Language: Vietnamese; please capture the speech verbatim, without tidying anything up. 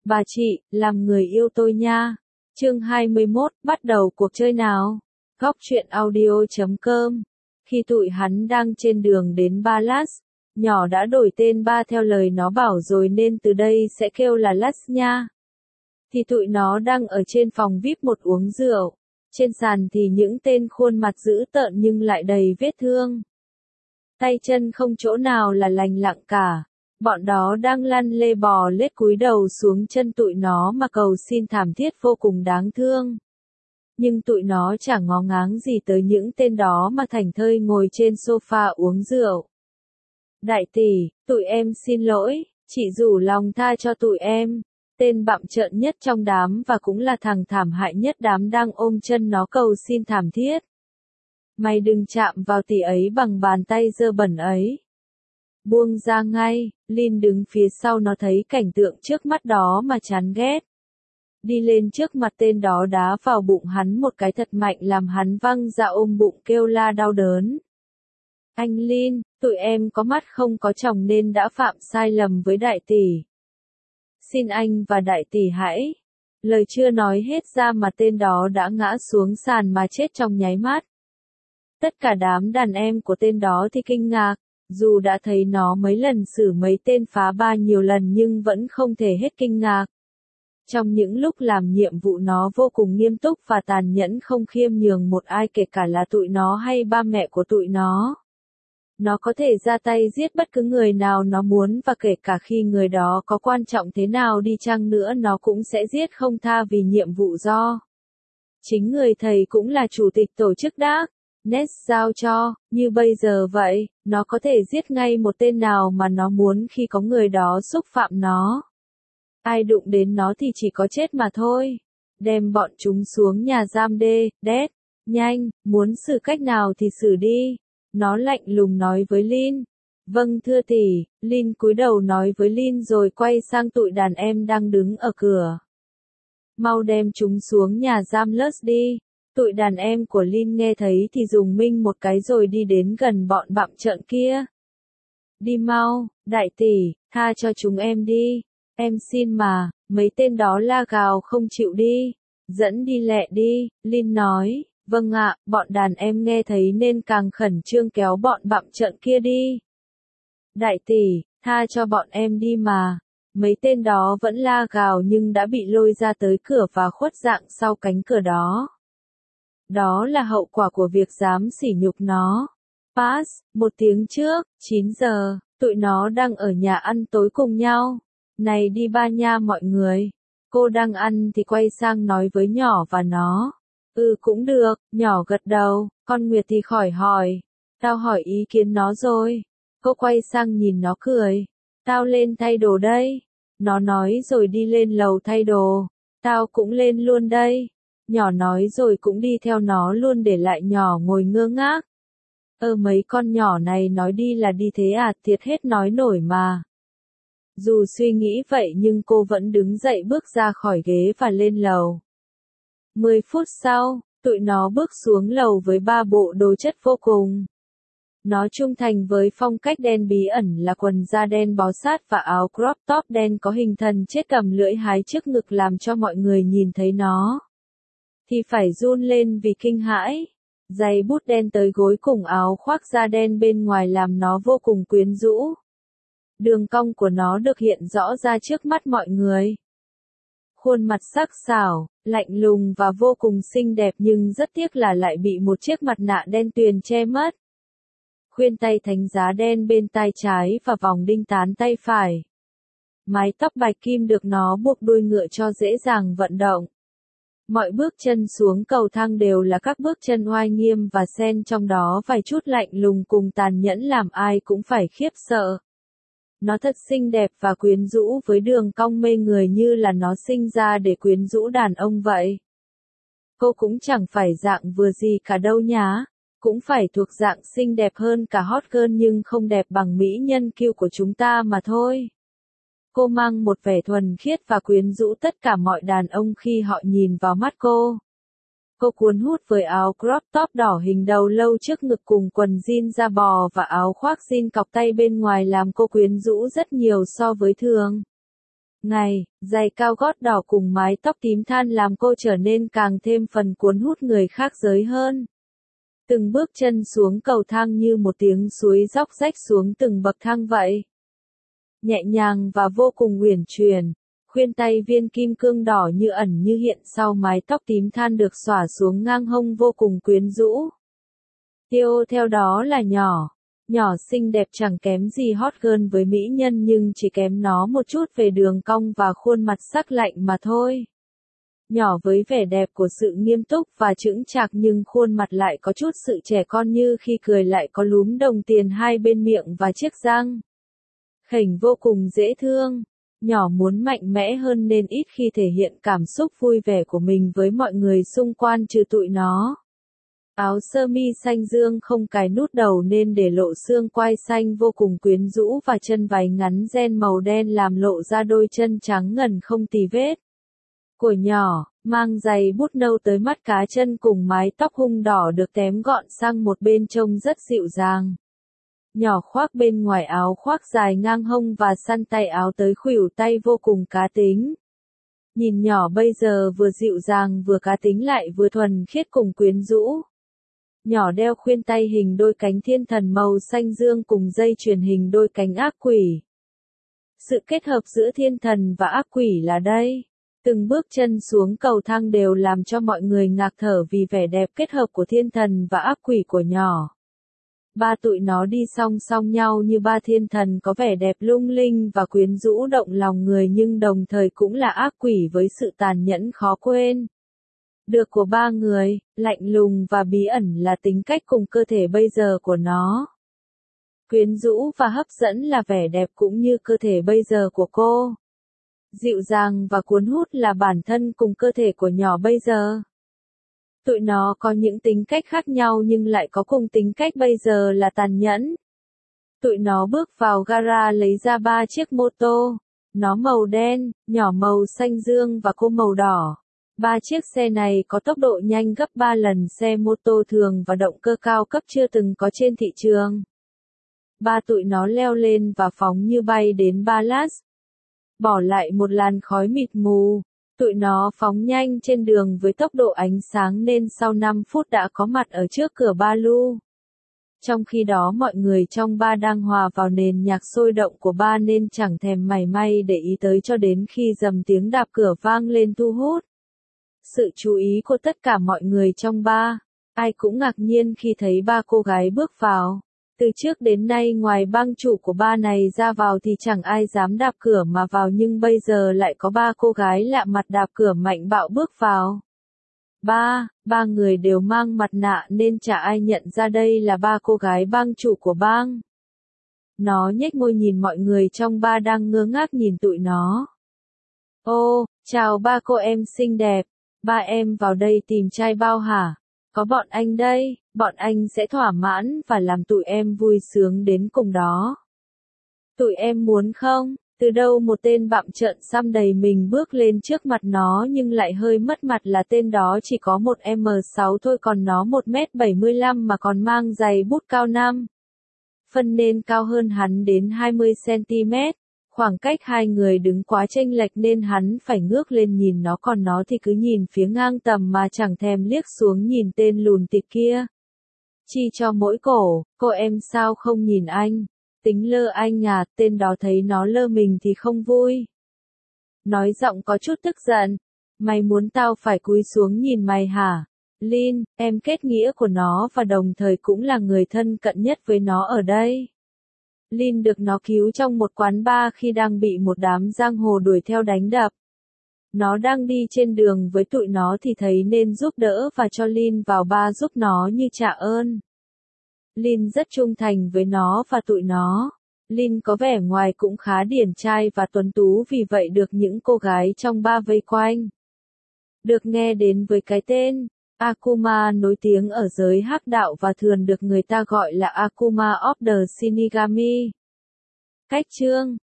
Bà chị, làm người yêu tôi nha. Chương hai mươi mốt, bắt đầu cuộc chơi nào. Góc truyện audio chấm com. Khi tụi hắn đang trên đường đến Ba Lát, nhỏ đã đổi tên ba theo lời nó bảo rồi nên từ đây sẽ kêu là Lát nha. Thì tụi nó đang ở trên phòng vi ai pi một uống rượu. Trên sàn thì những tên khuôn mặt dữ tợn nhưng lại đầy vết thương. Tay chân không chỗ nào là lành lặn cả. Bọn đó đang lăn lê bò lết cúi đầu xuống chân tụi nó mà cầu xin thảm thiết vô cùng đáng thương. Nhưng tụi nó chả ngó ngáng gì tới những tên đó mà thảnh thơi ngồi trên sofa uống rượu. Đại tỷ, tụi em xin lỗi, chị rủ lòng tha cho tụi em. Tên bặm trợn nhất trong đám và cũng là thằng thảm hại nhất đám đang ôm chân nó cầu xin thảm thiết. Mày đừng chạm vào tỷ ấy bằng bàn tay dơ bẩn ấy. Buông ra ngay, Lin đứng phía sau nó thấy cảnh tượng trước mắt đó mà chán ghét. Đi lên trước mặt tên đó đá vào bụng hắn một cái thật mạnh làm hắn văng ra ôm bụng kêu la đau đớn. Anh Lin, tụi em có mắt không có tròng nên đã phạm sai lầm với đại tỷ. Xin anh và đại tỷ hãy. Lời chưa nói hết ra mà tên đó đã ngã xuống sàn mà chết trong nháy mắt. Tất cả đám đàn em của tên đó thì kinh ngạc. Dù đã thấy nó mấy lần xử mấy tên phá ba nhiều lần nhưng vẫn không thể hết kinh ngạc. Trong những lúc làm nhiệm vụ nó vô cùng nghiêm túc và tàn nhẫn không khiêm nhường một ai kể cả là tụi nó hay ba mẹ của tụi nó. Nó có thể ra tay giết bất cứ người nào nó muốn và kể cả khi người đó có quan trọng thế nào đi chăng nữa nó cũng sẽ giết không tha vì nhiệm vụ do. Chính người thầy cũng là chủ tịch tổ chức đã. Ness giao cho, như bây giờ vậy, nó có thể giết ngay một tên nào mà nó muốn khi có người đó xúc phạm nó. Ai đụng đến nó thì chỉ có chết mà thôi. Đem bọn chúng xuống nhà giam đê, đét, nhanh, muốn xử cách nào thì xử đi. Nó lạnh lùng nói với Lin. Vâng thưa tỷ, Lin cúi đầu nói với Lin rồi quay sang tụi đàn em đang đứng ở cửa. Mau đem chúng xuống nhà giam lớt đi. Tụi đàn em của Lin nghe thấy thì dùng minh một cái rồi đi đến gần bọn bặm trợn kia. Đi mau, đại tỷ, tha cho chúng em đi. Em xin mà, mấy tên đó la gào không chịu đi. Dẫn đi lẹ đi, Lin nói. Vâng ạ, bọn đàn em nghe thấy nên càng khẩn trương kéo bọn bặm trợn kia đi. Đại tỷ, tha cho bọn em đi mà. Mấy tên đó vẫn la gào nhưng đã bị lôi ra tới cửa và khuất dạng sau cánh cửa đó. Đó là hậu quả của việc dám sỉ nhục nó. Pass, một tiếng trước, chín giờ, tụi nó đang ở nhà ăn tối cùng nhau. Này đi ba nha mọi người. Cô đang ăn thì quay sang nói với nhỏ và nó. Ừ cũng được, nhỏ gật đầu, con Nguyệt thì khỏi hỏi. Tao hỏi ý kiến nó rồi. Cô quay sang nhìn nó cười. Tao lên thay đồ đây. Nó nói rồi đi lên lầu thay đồ. Tao cũng lên luôn đây. Nhỏ nói rồi cũng đi theo nó luôn để lại nhỏ ngồi ngơ ngác. Ơ mấy con nhỏ này nói đi là đi thế à, thiệt hết nói nổi mà. Dù suy nghĩ vậy nhưng cô vẫn đứng dậy bước ra khỏi ghế và lên lầu. Mười phút sau, tụi nó bước xuống lầu với ba bộ đồ chất vô cùng. Nó trung thành với phong cách đen bí ẩn là quần da đen bó sát và áo crop top đen có hình thần chết cầm lưỡi hái trước ngực làm cho mọi người nhìn thấy nó thì phải run lên vì kinh hãi. Giày bút đen tới gối cùng áo khoác da đen bên ngoài làm nó vô cùng quyến rũ. Đường cong của nó được hiện rõ ra trước mắt mọi người. Khuôn mặt sắc sảo, lạnh lùng và vô cùng xinh đẹp nhưng rất tiếc là lại bị một chiếc mặt nạ đen tuyền che mất. Khuyên tay thánh giá đen bên tai trái và vòng đinh tán tay phải. Mái tóc bạch kim được nó buộc đuôi ngựa cho dễ dàng vận động. Mọi bước chân xuống cầu thang đều là các bước chân oai nghiêm và xen trong đó vài chút lạnh lùng cùng tàn nhẫn làm ai cũng phải khiếp sợ. Nó thật xinh đẹp và quyến rũ với đường cong mê người như là nó sinh ra để quyến rũ đàn ông vậy. Cô cũng chẳng phải dạng vừa gì cả đâu nhá. Cũng phải thuộc dạng xinh đẹp hơn cả hot girl nhưng không đẹp bằng mỹ nhân kiêu của chúng ta mà thôi. Cô mang một vẻ thuần khiết và quyến rũ tất cả mọi đàn ông khi họ nhìn vào mắt cô. Cô cuốn hút với áo crop top đỏ hình đầu lâu trước ngực cùng quần jean da bò và áo khoác jean cọc tay bên ngoài làm cô quyến rũ rất nhiều so với thường. ngày, giày cao gót đỏ cùng mái tóc tím than làm cô trở nên càng thêm phần cuốn hút người khác giới hơn. Từng bước chân xuống cầu thang như một tiếng suối róc rách xuống từng bậc thang vậy. Nhẹ nhàng và vô cùng uyển chuyển, khuyên tay viên kim cương đỏ như ẩn như hiện sau mái tóc tím than được xõa xuống ngang hông vô cùng quyến rũ. Theo theo đó là nhỏ. Nhỏ xinh đẹp chẳng kém gì hot girl với mỹ nhân nhưng chỉ kém nó một chút về đường cong và khuôn mặt sắc lạnh mà thôi. Nhỏ với vẻ đẹp của sự nghiêm túc và chững chạc nhưng khuôn mặt lại có chút sự trẻ con như khi cười lại có lúm đồng tiền hai bên miệng và chiếc răng. Khểnh vô cùng dễ thương. Nhỏ muốn mạnh mẽ hơn nên ít khi thể hiện cảm xúc vui vẻ của mình với mọi người xung quanh trừ tụi nó. Áo sơ mi xanh dương không cài nút đầu nên để lộ xương quai xanh vô cùng quyến rũ và chân váy ngắn ren màu đen làm lộ ra đôi chân trắng ngần không tì vết. Của nhỏ, mang giày bút nâu tới mắt cá chân cùng mái tóc hung đỏ được tém gọn sang một bên trông rất dịu dàng. Nhỏ khoác bên ngoài áo khoác dài ngang hông và săn tay áo tới khuỷu tay vô cùng cá tính. Nhìn nhỏ bây giờ vừa dịu dàng vừa cá tính lại vừa thuần khiết cùng quyến rũ. Nhỏ đeo khuyên tay hình đôi cánh thiên thần màu xanh dương cùng dây chuyền hình đôi cánh ác quỷ. Sự kết hợp giữa thiên thần và ác quỷ là đây. Từng bước chân xuống cầu thang đều làm cho mọi người ngạc thở vì vẻ đẹp kết hợp của thiên thần và ác quỷ của nhỏ. Ba tụi nó đi song song nhau như ba thiên thần có vẻ đẹp lung linh và quyến rũ động lòng người nhưng đồng thời cũng là ác quỷ với sự tàn nhẫn khó quên. Được của ba người, lạnh lùng và bí ẩn là tính cách cùng cơ thể bây giờ của nó. Quyến rũ và hấp dẫn là vẻ đẹp cũng như cơ thể bây giờ của cô. Dịu dàng và cuốn hút là bản thân cùng cơ thể của nhỏ bây giờ. Tụi nó có những tính cách khác nhau nhưng lại có cùng tính cách bây giờ là tàn nhẫn. Tụi nó bước vào gara lấy ra ba chiếc mô tô. Nó màu đen, nhỏ màu xanh dương và cô màu đỏ. Ba chiếc xe này có tốc độ nhanh gấp ba lần xe mô tô thường và động cơ cao cấp chưa từng có trên thị trường. Ba tụi nó leo lên và phóng như bay đến Ballas. Bỏ lại một làn khói mịt mù. Tụi nó phóng nhanh trên đường với tốc độ ánh sáng nên sau năm phút đã có mặt ở trước cửa ba lu. Trong khi đó mọi người trong ba đang hòa vào nền nhạc sôi động của ba nên chẳng thèm mảy may để ý tới cho đến khi dầm tiếng đạp cửa vang lên thu hút sự chú ý của tất cả mọi người trong ba. Ai cũng ngạc nhiên khi thấy ba cô gái bước vào. Từ trước đến nay ngoài bang chủ của ba này ra vào thì chẳng ai dám đạp cửa mà vào nhưng bây giờ lại có ba cô gái lạ mặt đạp cửa mạnh bạo bước vào. Ba, ba người đều mang mặt nạ nên chả ai nhận ra đây là ba cô gái bang chủ của bang. Nó nhếch môi nhìn mọi người trong ba đang ngơ ngác nhìn tụi nó. Ô, chào ba cô em xinh đẹp, ba em vào đây tìm trai bao hả? Có bọn anh đây, bọn anh sẽ thỏa mãn và làm tụi em vui sướng đến cùng đó. Tụi em muốn không? Từ đâu một tên bặm trợn xăm đầy mình bước lên trước mặt nó nhưng lại hơi mất mặt là tên đó chỉ có một em sáu thôi còn nó một mét bảy mươi lăm mà còn mang giày bút cao năm phân nên cao hơn hắn đến hai mươi xăng-ti-mét. Khoảng cách hai người đứng quá chênh lệch nên hắn phải ngước lên nhìn nó còn nó thì cứ nhìn phía ngang tầm mà chẳng thèm liếc xuống nhìn tên lùn tịt kia. Chi cho mỗi cổ, cô em sao không nhìn anh? Tính lơ anh à, tên đó thấy nó lơ mình thì không vui. Nói giọng có chút tức giận. Mày muốn tao phải cúi xuống nhìn mày hả? Lin, em kết nghĩa của nó và đồng thời cũng là người thân cận nhất với nó ở đây. Lin được nó cứu trong một quán bar khi đang bị một đám giang hồ đuổi theo đánh đập. Nó đang đi trên đường với tụi nó thì thấy nên giúp đỡ và cho Lin vào bar giúp nó như trả ơn. Lin rất trung thành với nó và tụi nó. Lin có vẻ ngoài cũng khá điển trai và tuấn tú vì vậy được những cô gái trong bar vây quanh. Được nghe đến với cái tên Akuma nổi tiếng ở giới hắc đạo và thường được người ta gọi là Akuma of the Shinigami. Cách chương